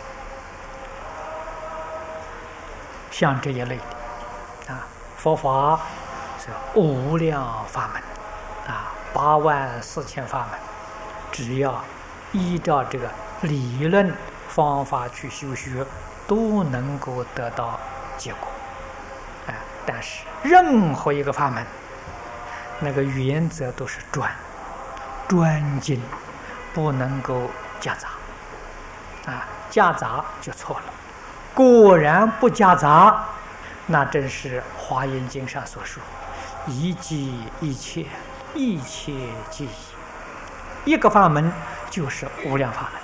像这一类的佛法是无量法门84000法门，只要依照这个理论方法去修学，都能够得到结果。但是任何一个法门，那个原则都是专精，不能够夹杂夹杂就错了。果然不夹杂，那正是《华严经》上所说一即一切，一切即一。一个法门就是无量法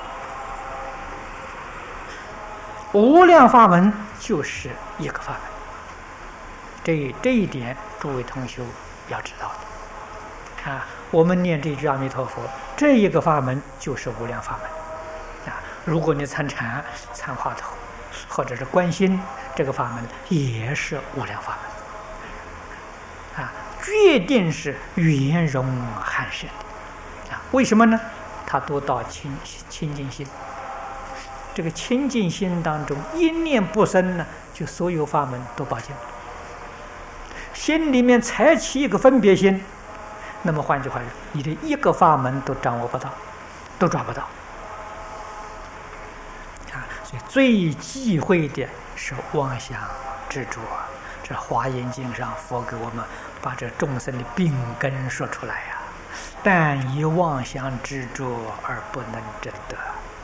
门，无量法门就是一个法门。这一点，诸位同学要知道的我们念这句阿弥陀佛，这一个法门就是无量法门如果你参禅、参话头，或者是观心，这个法门也是无量法门决定是圆融含摄的为什么呢？它都到清净心。这个清净心当中，一念不生呢，就所有法门都报尽了。心里面才起一个分别心，那么换句话说，你的一个法门都掌握不到，都抓不到所以最忌讳的是妄想执着。这《华严经》上佛给我们把这众生的病根说出来但以妄想执着而不能证得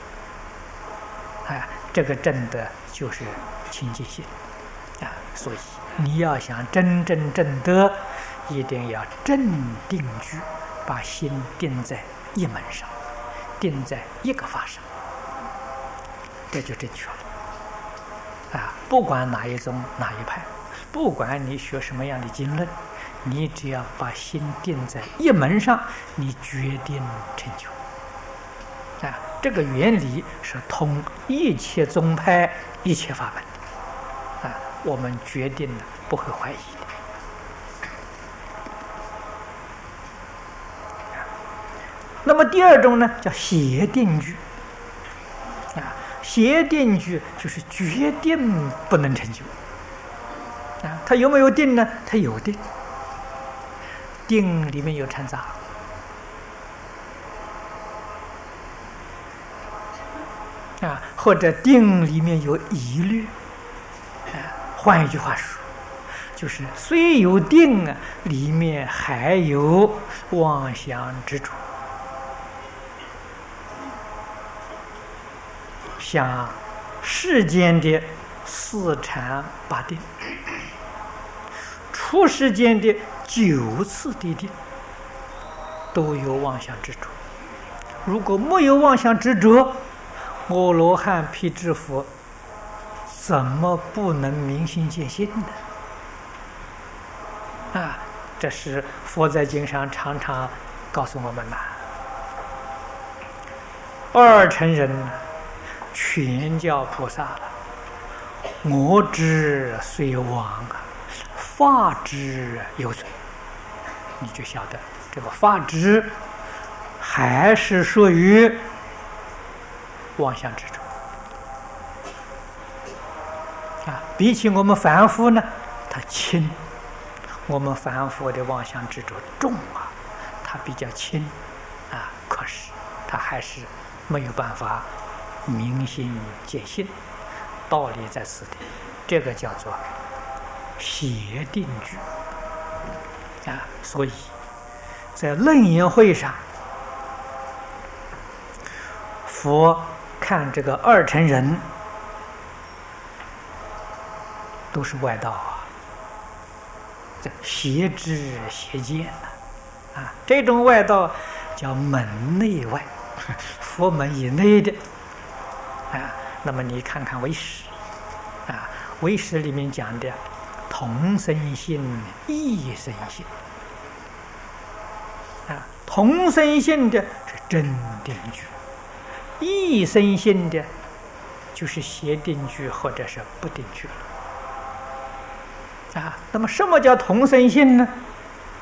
这个证得就是清净心所以你要想真正证得，一定要正定居，把心定在一门上，定在一个法上，这就正确了不管哪一宗哪一派，不管你学什么样的经论，你只要把心定在一门上，你决定成就这个原理是通一切宗派、一切法门我们决定了不会怀疑的那么第二种呢，叫邪定句邪定句就是决定不能成就他有没有定呢？他有定，定里面有掺杂或者定里面有疑虑换一句话说，就是虽有定里面还有妄想执着。像世间的4禅8定，出世间的9次地定，都有妄想执着。如果没有妄想执着，阿罗汉、辟支佛怎么不能明心见性呢？这是佛在经上常常告诉我们二乘人全叫菩萨了，我执虽亡法执犹存。你就晓得这个法执还是属于妄想执着比起我们凡夫呢，它轻。我们凡夫的妄想执着重它比较轻可是它还是没有办法明心见性，道理在此地，这个叫做邪定句所以在楞严会上，佛看这个二乘人都是外道这邪知邪见这种外道叫门内外，佛门以内的那么你看看唯识唯识里面讲的同生性、异生性同生性的是真定句，异生性的就是邪定句或者是不定句那么什么叫同生性呢？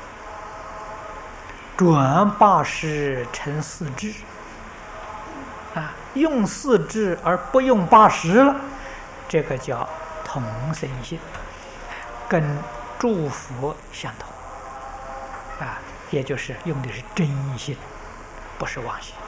转8识成4智用四智而不用八识了，这个叫同生性，跟诸佛相同啊，也就是用的是真心，不是妄心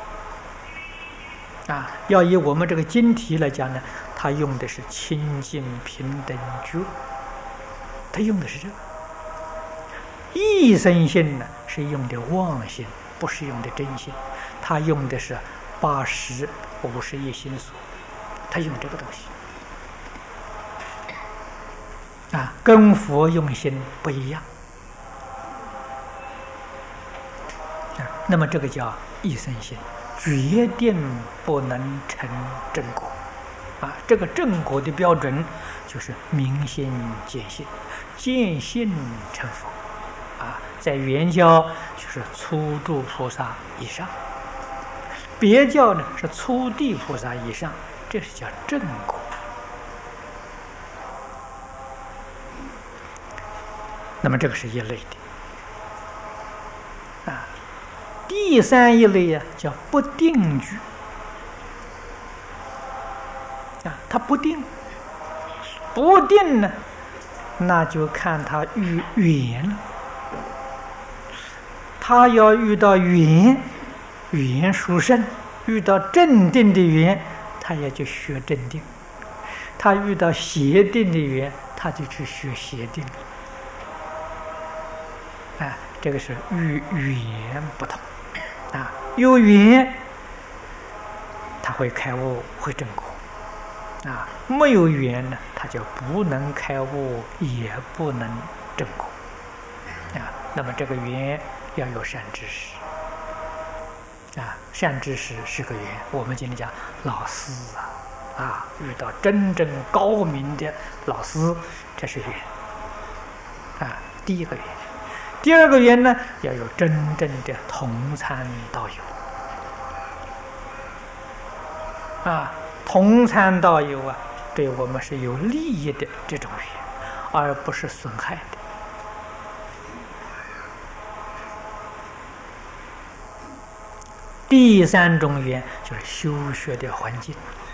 啊。要以我们这个经题来讲呢，它用的是清净平等觉，它用的是这个。一生性呢是用的妄心，不是用的真心，它用的是80、51心所，它用这个东西啊，跟佛用心不一样啊。那么这个叫一生性，决定不能成正果啊。这个正果的标准就是明心见性，见性成佛啊。在原教就是初住菩萨以上，别教呢是初地菩萨以上，这是叫正果。那么这个是一类的啊。第三一类啊叫不定句啊，它不定，不定呢，那就看他遇缘了。他要遇到缘殊胜，遇到正定的缘，他也就学正定；他遇到邪定的缘，他就去学邪定。啊，这个是与缘不同啊。有缘，他会开悟，会正果；啊，没有缘呢，他就不能开悟，也不能正果。啊，那么这个缘要有善知识啊，善知识是个缘。我们今天讲老师啊，遇到真正高明的老师，这是缘啊，第一个缘。第二个缘呢，要有真正的同参道友啊，同参道友啊，对我们是有利益的这种缘，而不是损害的。第三种缘就是修学的环境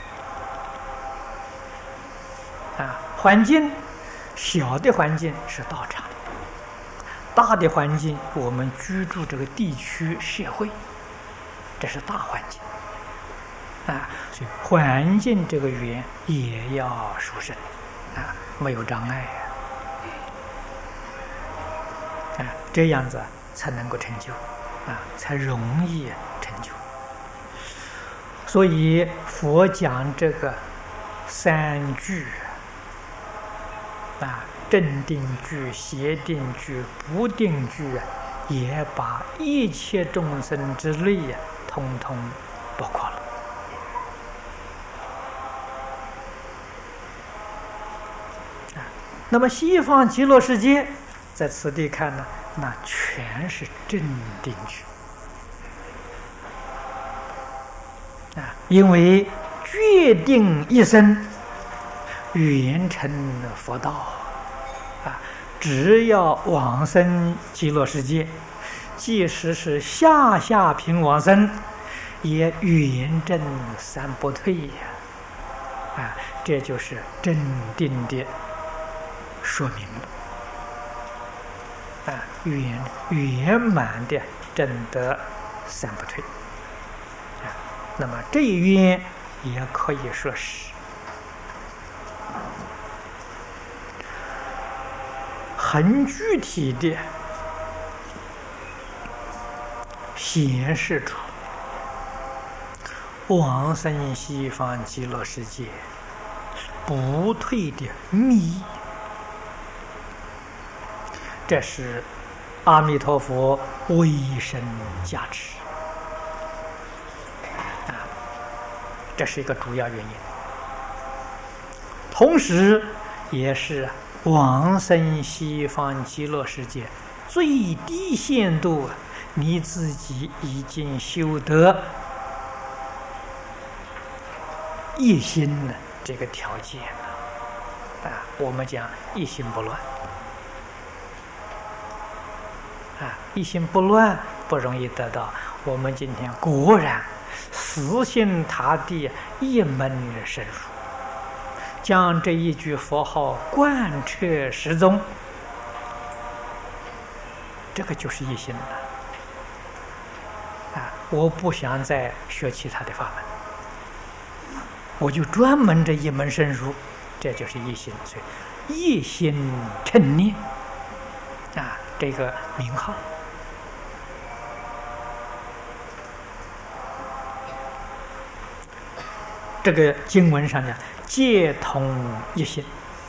啊，环境小的环境是道场，大的环境我们居住这个地区社会，这是大环境啊，所以环境这个缘也要殊胜啊，没有障碍啊，这样子才能够成就啊，才容易成就。所以佛讲这个三句啊，正定句、邪定句、不定句啊，也把一切众生之类啊，通通包括了。那么西方极乐世界在此地看呢，那全是正定句啊，因为决定一生圆成佛道啊，只要往生极乐世界，即使是下品往生，也圆证三不退呀！啊，这就是正定的说明了啊，圆满的证得三不退啊。那么这一缘也可以说是很具体的显示出往生西方极乐世界不退的密意。这是阿弥陀佛威神加持啊，这是一个主要原因，同时也是往生西方极乐世界最低限度你自己已经修得一心的这个条件了啊。我们讲一心不乱啊，一心不乱不容易得到。我们今天果然死心塌地，一门深入，将这一句佛号贯彻始终，这个就是一心了。我不想再学其他的法门，我就专门这一门深入，这就是一心。所以一心称念这个名号。这个经文上讲，皆同一心。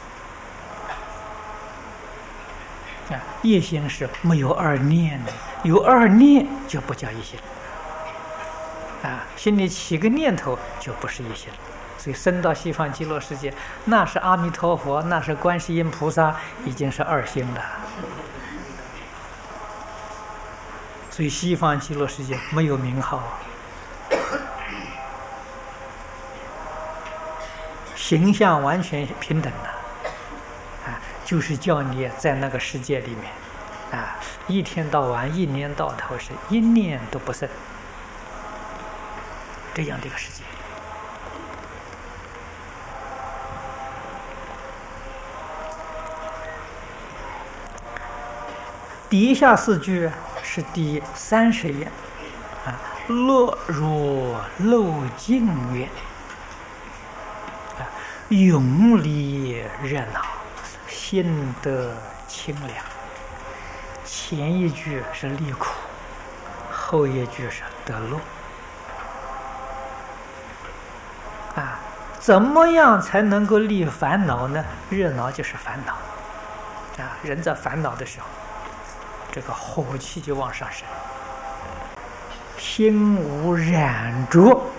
一心是没有二念的，有二念就不叫一心。心里起个念头就不是一心。所以升到西方极乐世界，那是阿弥陀佛，那是观世音菩萨，已经是二心了。所以西方极乐世界没有名号，形象完全平等了。就是叫你在那个世界里面一天到晚，一年到头是一念都不剩，这样的一个世界。底下4句是第30页乐若漏尽月，永离热闹，心得清凉。前一句是离苦，后一句是得乐。怎么样才能够离烦恼呢？热闹就是烦恼人在烦恼的时候，这个火气就往上升，心无染着，